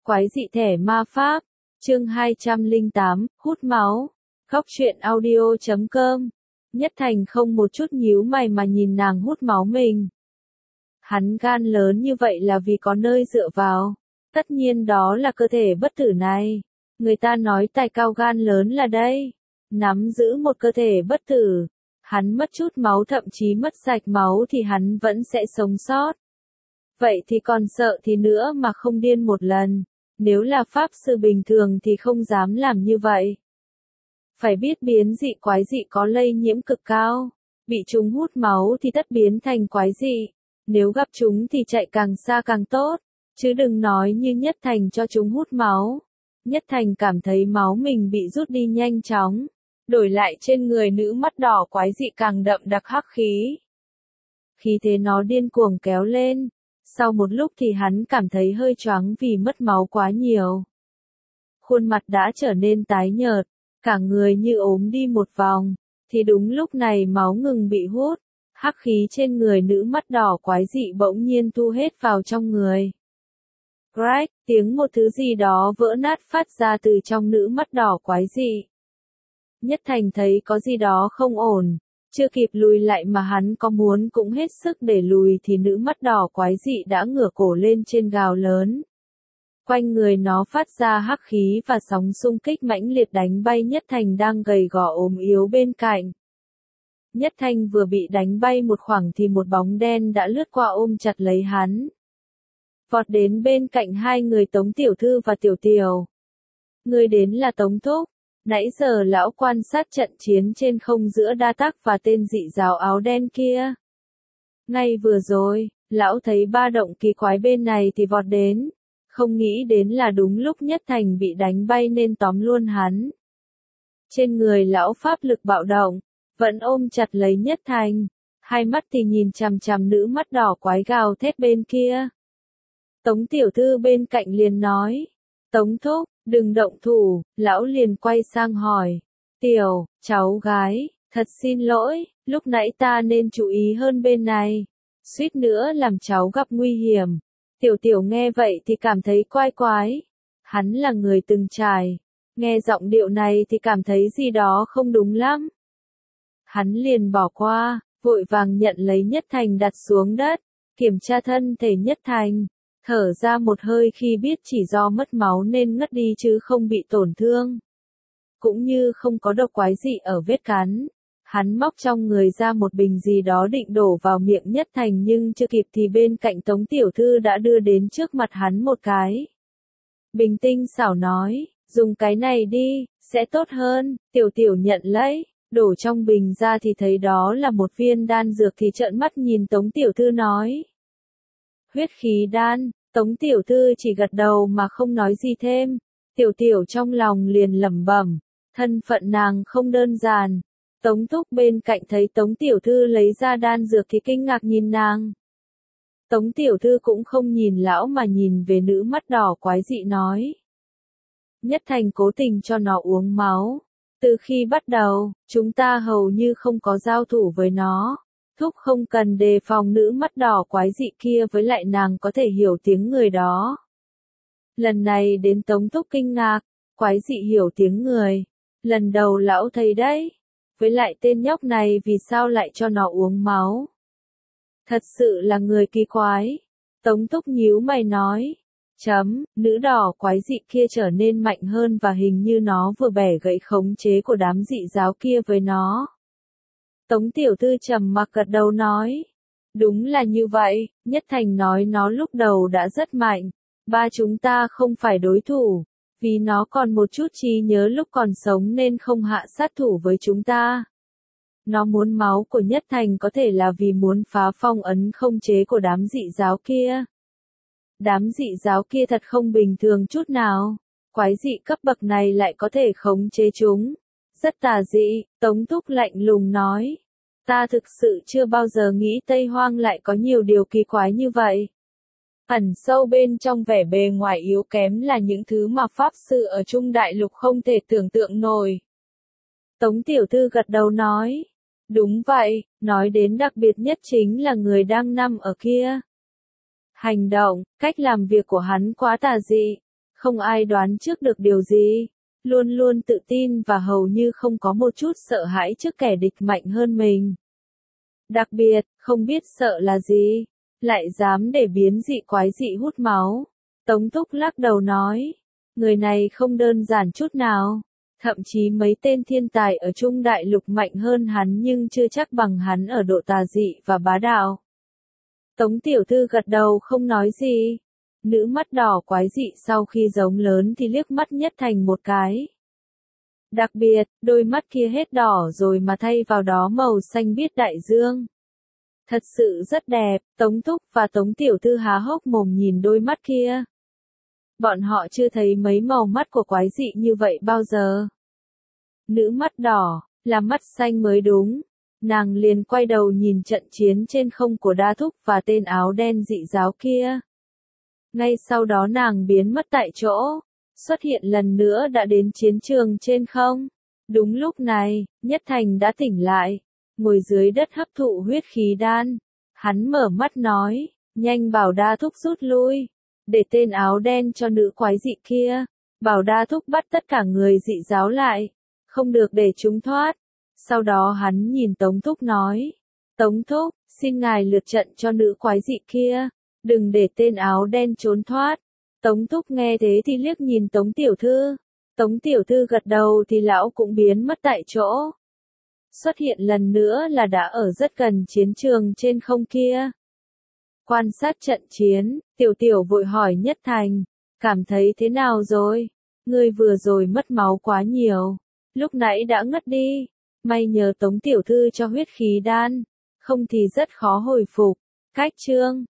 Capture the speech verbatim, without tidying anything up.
Quái dị thẻ ma pháp, chương hai trăm lẻ tám, hút máu, góc truyện audio chấm com. Nhất Thành không một chút nhíu mày mà nhìn nàng hút máu mình. Hắn gan lớn như vậy là vì có nơi dựa vào. Tất nhiên đó là cơ thể bất tử này. Người ta nói tài cao gan lớn là đây. Nắm giữ một cơ thể bất tử. Hắn mất chút máu thậm chí mất sạch máu thì hắn vẫn sẽ sống sót. Vậy thì còn sợ thì nữa mà không điên một lần. Nếu là pháp sư bình thường thì không dám làm như vậy. Phải biết biến dị quái dị có lây nhiễm cực cao. Bị chúng hút máu thì tất biến thành quái dị. Nếu gặp chúng thì chạy càng xa càng tốt. Chứ đừng nói như Nhất Thành cho chúng hút máu. Nhất Thành cảm thấy máu mình bị rút đi nhanh chóng. Đổi lại trên người nữ mắt đỏ quái dị càng đậm đặc hắc khí. Khí thế nó điên cuồng kéo lên. Sau một lúc thì hắn cảm thấy hơi choáng vì mất máu quá nhiều. Khuôn mặt đã trở nên tái nhợt, cả người như ốm đi một vòng. Thì đúng lúc này máu ngừng bị hút, hắc khí trên người nữ mắt đỏ quái dị bỗng nhiên thu hết vào trong người. Crack, tiếng một thứ gì đó vỡ nát phát ra từ trong nữ mắt đỏ quái dị. Nhất Thành thấy có gì đó không ổn. Chưa kịp lùi lại mà hắn có muốn cũng hết sức để lùi thì nữ mắt đỏ quái dị đã ngửa cổ lên trên gào lớn. Quanh người nó phát ra hắc khí và sóng xung kích mãnh liệt đánh bay Nhất Thành đang gầy gò ốm yếu bên cạnh. Nhất Thành vừa bị đánh bay một khoảng thì một bóng đen đã lướt qua ôm chặt lấy hắn. Vọt đến bên cạnh hai người Tống Tiểu Thư và Tiểu Tiểu. Người đến là Tống Thúc. Nãy giờ lão quan sát trận chiến trên không giữa Đa Tắc và tên dị giáo áo đen kia. Ngay vừa rồi, lão thấy ba động kỳ quái bên này thì vọt đến. Không nghĩ đến là đúng lúc Nhất Thành bị đánh bay nên tóm luôn hắn. Trên người lão pháp lực bạo động, vẫn ôm chặt lấy Nhất Thành. Hai mắt thì nhìn chằm chằm nữ mắt đỏ quái gào thét bên kia. Tống Tiểu Thư bên cạnh liền nói. Tống Thúc, đừng động thủ, lão liền quay sang hỏi. Tiểu, cháu gái, thật xin lỗi, lúc nãy ta nên chú ý hơn bên này. Suýt nữa làm cháu gặp nguy hiểm. Tiểu Tiểu nghe vậy thì cảm thấy quái quái. Hắn là người từng trải. Nghe giọng điệu này thì cảm thấy gì đó không đúng lắm. Hắn liền bỏ qua, vội vàng nhận lấy Nhất Thành đặt xuống đất, kiểm tra thân thể Nhất Thành. Thở ra một hơi khi biết chỉ do mất máu nên ngất đi chứ không bị tổn thương. Cũng như không có độc quái dị ở vết cắn. Hắn móc trong người ra một bình gì đó định đổ vào miệng Nhất Thành nhưng chưa kịp thì bên cạnh Tống Tiểu Thư đã đưa đến trước mặt hắn một cái. Bình tinh xảo nói, dùng cái này đi, sẽ tốt hơn. Tiểu Tiểu nhận lấy, đổ trong bình ra thì thấy đó là một viên đan dược thì trợn mắt nhìn Tống Tiểu Thư nói. Huyết khí đan, Tống Tiểu Thư chỉ gật đầu mà không nói gì thêm. Tiểu Tiểu trong lòng liền lẩm bẩm, thân phận nàng không đơn giản. Tống Thúc bên cạnh thấy Tống Tiểu Thư lấy ra đan dược thì kinh ngạc nhìn nàng. Tống Tiểu Thư cũng không nhìn lão mà nhìn về nữ mắt đỏ quái dị nói. Nhất Thành cố tình cho nó uống máu. Từ khi bắt đầu, chúng ta hầu như không có giao thủ với nó. Thúc không cần đề phòng nữ mắt đỏ quái dị kia với lại nàng có thể hiểu tiếng người đó. Lần này đến Tống Thúc kinh ngạc, quái dị hiểu tiếng người. Lần đầu lão thấy đấy. Với lại tên nhóc này vì sao lại cho nó uống máu. Thật sự là người kỳ quái. Tống Thúc nhíu mày nói. Chấm, nữ đỏ quái dị kia trở nên mạnh hơn và hình như nó vừa bẻ gãy khống chế của đám dị giáo kia với nó. Tống Tiểu Thư trầm mặc gật đầu nói. Đúng là như vậy, Nhất Thành nói nó lúc đầu đã rất mạnh. Ba chúng ta không phải đối thủ. Vì nó còn một chút trí nhớ lúc còn sống nên không hạ sát thủ với chúng ta. Nó muốn máu của Nhất Thành có thể là vì muốn phá phong ấn không chế của đám dị giáo kia. Đám dị giáo kia thật không bình thường chút nào. Quái dị cấp bậc này lại có thể khống chế chúng. Rất tà dị, Tống Thúc lạnh lùng nói. Ta thực sự chưa bao giờ nghĩ Tây Hoang lại có nhiều điều kỳ quái như vậy. Ẩn sâu bên trong vẻ bề ngoài yếu kém là những thứ mà pháp sư ở Trung Đại Lục không thể tưởng tượng nổi. Tống Tiểu Thư gật đầu nói. Đúng vậy, nói đến đặc biệt nhất chính là người đang nằm ở kia. Hành động, cách làm việc của hắn quá tà dị. Không ai đoán trước được điều gì. Luôn luôn tự tin và hầu như không có một chút sợ hãi trước kẻ địch mạnh hơn mình. Đặc biệt, không biết sợ là gì, lại dám để biến dị quái dị hút máu. Tống Thúc lắc đầu nói, người này không đơn giản chút nào. Thậm chí mấy tên thiên tài ở Trung Đại Lục mạnh hơn hắn nhưng chưa chắc bằng hắn ở độ tà dị và bá đạo. Tống tiểu thư gật đầu không nói gì. Nữ mắt đỏ quái dị sau khi giống lớn thì liếc mắt Nhất Thành một cái. Đặc biệt, đôi mắt kia hết đỏ rồi mà thay vào đó màu xanh biếc đại dương. Thật sự rất đẹp, Tống Thúc và Tống tiểu thư há hốc mồm nhìn đôi mắt kia. Bọn họ chưa thấy mấy màu mắt của quái dị như vậy bao giờ. Nữ mắt đỏ, là mắt xanh mới đúng. Nàng liền quay đầu nhìn trận chiến trên không của Đa Thúc và tên áo đen dị giáo kia. Ngay sau đó nàng biến mất tại chỗ, xuất hiện lần nữa đã đến chiến trường trên không. Đúng lúc này, Nhất Thành đã tỉnh lại, ngồi dưới đất hấp thụ huyết khí đan. Hắn mở mắt nói, nhanh bảo Đa Thúc rút lui, để tên áo đen cho nữ quái dị kia, bảo Đa Thúc bắt tất cả người dị giáo lại, không được để chúng thoát. Sau đó hắn nhìn Tống Thúc nói, Tống Thúc, xin ngài lượt trận cho nữ quái dị kia, đừng để tên áo đen trốn thoát. Tống Thúc nghe thế thì liếc nhìn Tống Tiểu Thư. Tống Tiểu Thư gật đầu thì lão cũng biến mất tại chỗ. Xuất hiện lần nữa là đã ở rất gần chiến trường trên không kia. Quan sát trận chiến, Tiểu Tiểu vội hỏi Nhất Thành, cảm thấy thế nào rồi? Ngươi vừa rồi mất máu quá nhiều, lúc nãy đã ngất đi. May nhờ Tống Tiểu Thư cho huyết khí đan, không thì rất khó hồi phục. Cách chương